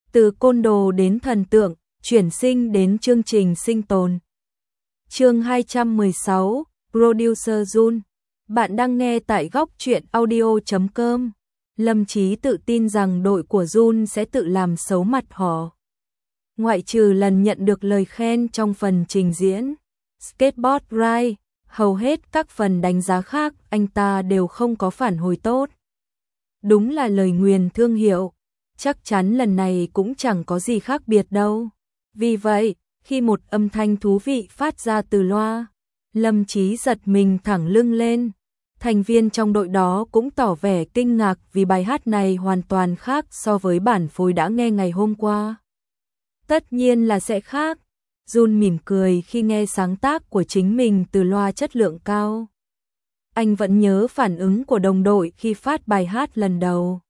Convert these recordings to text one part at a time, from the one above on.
Từ côn đồ đến thần tượng, chuyển sinh đến chương trình sinh tồn. Chương 216, Producer Jun. Bạn đang nghe tại góc truyện audio.com. Lâm Chí tự tin rằng đội của Jun sẽ tự làm xấu mặt họ. Ngoại trừ lần nhận được lời khen trong phần trình diễn Skateboard Ride, hầu hết các phần đánh giá khác anh ta đều không có phản hồi tốt. Đúng là lời nguyền thương hiệu. Chắc chắn lần này cũng chẳng có gì khác biệt đâu. Vì vậy, khi một âm thanh thú vị phát ra từ loa, Lâm Chí giật mình thẳng lưng lên. Thành viên trong đội đó cũng tỏ vẻ kinh ngạc vì bài hát này hoàn toàn khác so với bản phối đã nghe ngày hôm qua. Tất nhiên là sẽ khác. Jun mỉm cười khi nghe sáng tác của chính mình từ loa chất lượng cao. Anh vẫn nhớ phản ứng của đồng đội khi phát bài hát lần đầu.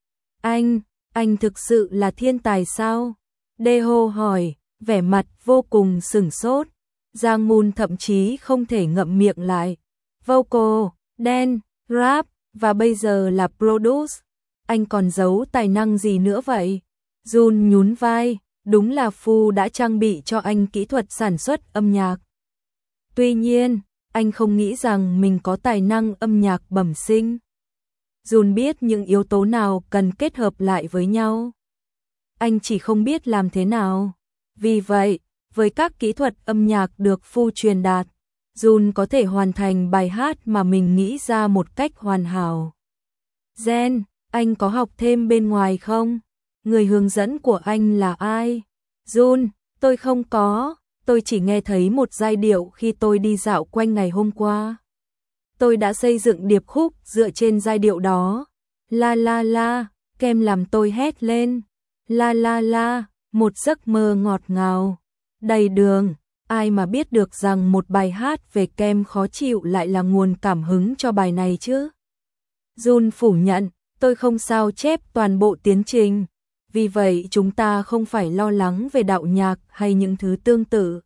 Anh thực sự là thiên tài sao? Daeho hỏi, vẻ mặt vô cùng sửng sốt. Jang Moon thậm chí không thể ngậm miệng lại. Vocal, dance, rap, và bây giờ là produce. Anh còn giấu tài năng gì nữa vậy? Jun nhún vai, đúng là Phu đã trang bị cho anh kỹ thuật sản xuất âm nhạc. Tuy nhiên, anh không nghĩ rằng mình có tài năng âm nhạc bẩm sinh. Jun biết những yếu tố nào cần kết hợp lại với nhau. Anh chỉ không biết làm thế nào. Vì vậy, với các kỹ thuật âm nhạc được Phu truyền đạt, Jun có thể hoàn thành bài hát mà mình nghĩ ra một cách hoàn hảo. Jen, anh có học thêm bên ngoài không? Người hướng dẫn của anh là ai? Jun, tôi không có, tôi chỉ nghe thấy một giai điệu khi tôi đi dạo quanh ngày hôm qua. Tôi đã xây dựng điệp khúc dựa trên giai điệu đó. La la la, Kem làm tôi hét lên. La la la, một giấc mơ ngọt ngào. Đầy đường, ai mà biết được rằng một bài hát về Kem khó chịu lại là nguồn cảm hứng cho bài này chứ? Jun phủ nhận, tôi không sao chép toàn bộ tiến trình. Vì vậy chúng ta không phải lo lắng về đạo nhạc hay những thứ tương tự.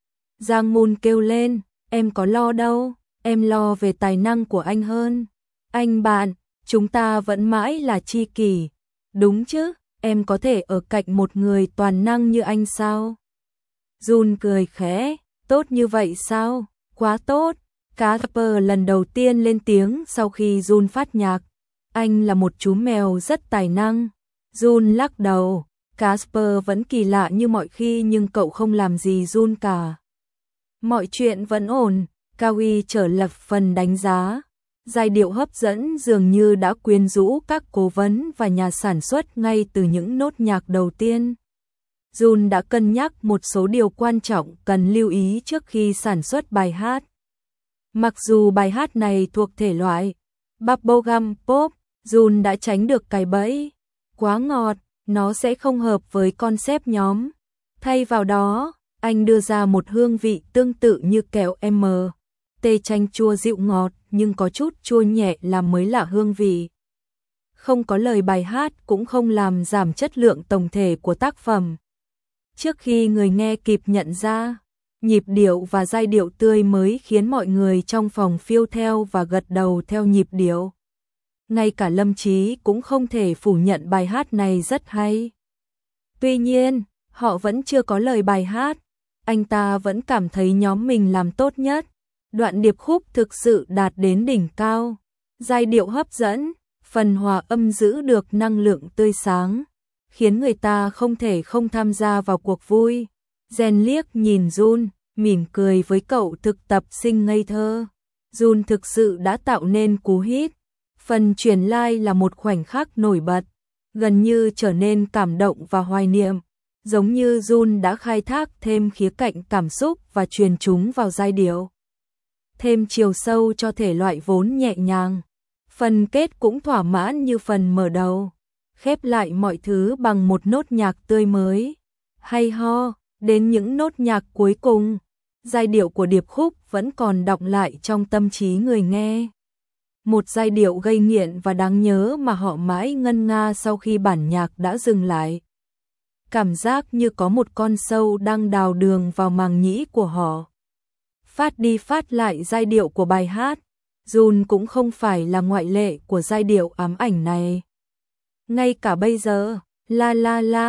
Jang Moon kêu lên, em có lo đâu, em lo về tài năng của anh hơn. Anh bạn, chúng ta vẫn mãi là tri kỷ. Đúng chứ, em có thể ở cạnh một người toàn năng như anh sao? Jun cười khẽ, tốt như vậy sao? Quá tốt. Casper lần đầu tiên lên tiếng sau khi Jun phát nhạc. Anh là một chú mèo rất tài năng. Jun lắc đầu, Casper vẫn kỳ lạ như mọi khi nhưng cậu không làm gì Jun cả. Mọi chuyện vẫn ổn, Kawi trở lập phần đánh giá. Giai điệu hấp dẫn dường như đã quyến rũ các cố vấn và nhà sản xuất ngay từ những nốt nhạc đầu tiên. Jun đã cân nhắc một số điều quan trọng cần lưu ý trước khi sản xuất bài hát. Mặc dù bài hát này thuộc thể loại bubblegum pop, Jun đã tránh được cái bẫy quá ngọt, nó sẽ không hợp với concept nhóm. Thay vào đó, anh đưa ra một hương vị tương tự như kẹo tê chanh chua dịu ngọt nhưng có chút chua nhẹ làm mới lạ hương vị. Không có lời bài hát cũng không làm giảm chất lượng tổng thể của tác phẩm. Trước khi người nghe kịp nhận ra, nhịp điệu và giai điệu tươi mới khiến mọi người trong phòng phiêu theo và gật đầu theo nhịp điệu. Ngay cả Lâm Chí cũng không thể phủ nhận bài hát này rất hay. Tuy nhiên, họ vẫn chưa có lời bài hát. Anh ta vẫn cảm thấy nhóm mình làm tốt nhất. Đoạn điệp khúc thực sự đạt đến đỉnh cao. Giai điệu hấp dẫn, phần hòa âm giữ được năng lượng tươi sáng, khiến người ta không thể không tham gia vào cuộc vui. Jen liếc nhìn Jun, mỉm cười với cậu thực tập sinh ngây thơ. Jun thực sự đã tạo nên cú hit. Phần truyền live là một khoảnh khắc nổi bật, gần như trở nên cảm động và hoài niệm, giống như Jun đã khai thác thêm khía cạnh cảm xúc và truyền chúng vào giai điệu, thêm chiều sâu cho thể loại vốn nhẹ nhàng. Phần kết cũng thỏa mãn như phần mở đầu, khép lại mọi thứ bằng một nốt nhạc tươi mới, hay ho, đến những nốt nhạc cuối cùng, giai điệu của điệp khúc vẫn còn đọng lại trong tâm trí người nghe. Một giai điệu gây nghiện và đáng nhớ mà họ mãi ngân nga sau khi bản nhạc đã dừng lại. Cảm giác như có một con sâu đang đào đường vào màng nhĩ của họ. Phát đi phát lại giai điệu của bài hát, Jun cũng không phải là ngoại lệ của giai điệu ám ảnh này. Ngay cả bây giờ, la la la,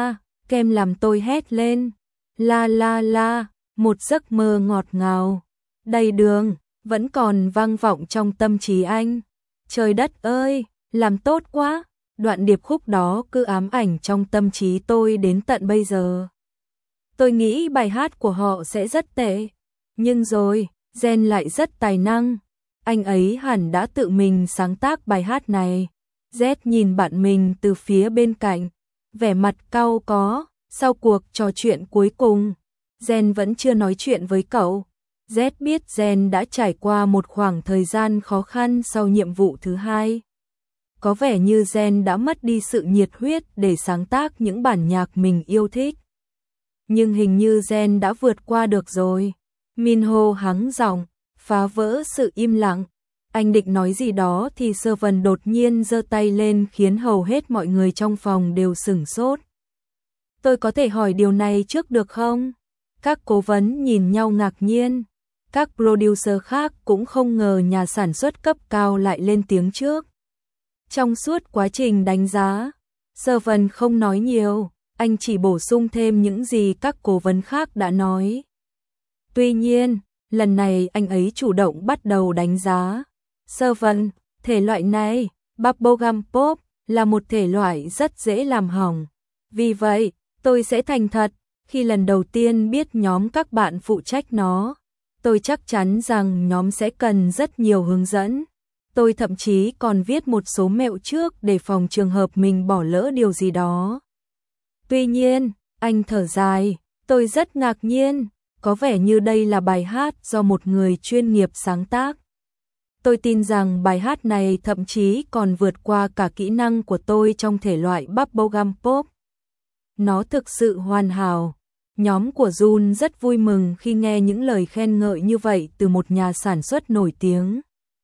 kem làm tôi hét lên. La la la, một giấc mơ ngọt ngào, đầy đường, vẫn còn vang vọng trong tâm trí anh. Trời đất ơi, làm tốt quá, đoạn điệp khúc đó cứ ám ảnh trong tâm trí tôi đến tận bây giờ. Tôi nghĩ bài hát của họ sẽ rất tệ, nhưng rồi, Gen lại rất tài năng. Anh ấy hẳn đã tự mình sáng tác bài hát này. Z nhìn bạn mình từ phía bên cạnh, vẻ mặt cau có. Sau cuộc trò chuyện cuối cùng, Gen vẫn chưa nói chuyện với cậu. Z biết Gen đã trải qua một khoảng thời gian khó khăn sau nhiệm vụ thứ hai. Có vẻ như Gen đã mất đi sự nhiệt huyết để sáng tác những bản nhạc mình yêu thích. Nhưng hình như Gen đã vượt qua được rồi. Minho hắng giọng, phá vỡ sự im lặng. Anh định nói gì đó thì Servant đột nhiên giơ tay lên khiến hầu hết mọi người trong phòng đều sửng sốt. Tôi có thể hỏi điều này trước được không? Các cố vấn nhìn nhau ngạc nhiên. Các producer khác cũng không ngờ nhà sản xuất cấp cao lại lên tiếng trước. Trong suốt quá trình đánh giá, Servant không nói nhiều, anh chỉ bổ sung thêm những gì các cố vấn khác đã nói. Tuy nhiên, lần này anh ấy chủ động bắt đầu đánh giá. Servant, thể loại này, bubblegum pop, là một thể loại rất dễ làm hỏng. Vì vậy, tôi sẽ thành thật, khi lần đầu tiên biết nhóm các bạn phụ trách nó, tôi chắc chắn rằng nhóm sẽ cần rất nhiều hướng dẫn. Tôi thậm chí còn viết một số mẹo trước để phòng trường hợp mình bỏ lỡ điều gì đó. Tuy nhiên, anh thở dài, tôi rất ngạc nhiên, có vẻ như đây là bài hát do một người chuyên nghiệp sáng tác. Tôi tin rằng bài hát này thậm chí còn vượt qua cả kỹ năng của tôi trong thể loại bubblegum pop. Nó thực sự hoàn hảo. Nhóm của Jun rất vui mừng khi nghe những lời khen ngợi như vậy từ một nhà sản xuất nổi tiếng.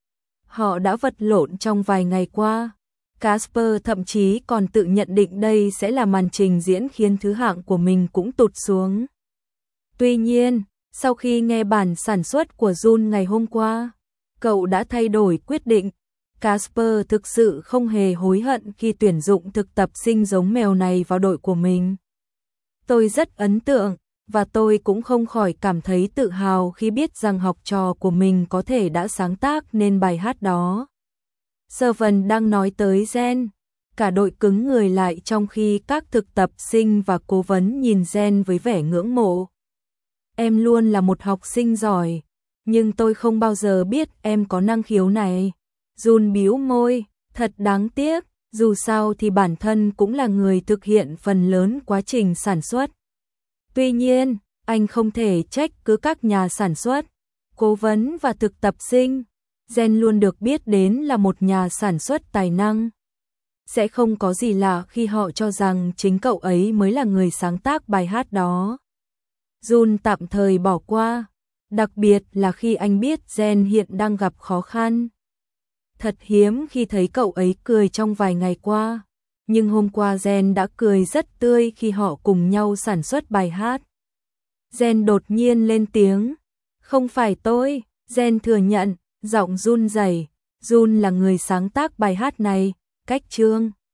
Họ đã vật lộn trong vài ngày qua. Casper thậm chí còn tự nhận định đây sẽ là màn trình diễn khiến thứ hạng của mình cũng tụt xuống. Tuy nhiên, sau khi nghe bản sản xuất của Jun ngày hôm qua, cậu đã thay đổi quyết định. Casper thực sự không hề hối hận khi tuyển dụng thực tập sinh giống mèo này vào đội của mình. Tôi rất ấn tượng, và tôi cũng không khỏi cảm thấy tự hào khi biết rằng học trò của mình có thể đã sáng tác nên bài hát đó. Servant đang nói tới Gen. Cả đội cứng người lại trong khi các thực tập sinh và cố vấn nhìn Gen với vẻ ngưỡng mộ. Em luôn là một học sinh giỏi, nhưng tôi không bao giờ biết em có năng khiếu này. Jun bĩu môi, thật đáng tiếc, dù sao thì bản thân cũng là người thực hiện phần lớn quá trình sản xuất. Tuy nhiên, anh không thể trách cứ các nhà sản xuất, cố vấn và thực tập sinh. Gen luôn được biết đến là một nhà sản xuất tài năng. Sẽ không có gì lạ khi họ cho rằng chính cậu ấy mới là người sáng tác bài hát đó. Jun tạm thời bỏ qua, đặc biệt là khi anh biết Gen hiện đang gặp khó khăn. Thật hiếm khi thấy cậu ấy cười trong vài ngày qua, nhưng hôm qua Gen đã cười rất tươi khi họ cùng nhau sản xuất bài hát. Gen đột nhiên lên tiếng, không phải tôi. Gen thừa nhận, giọng run rẩy. Jun là người sáng tác bài hát này, cách chương.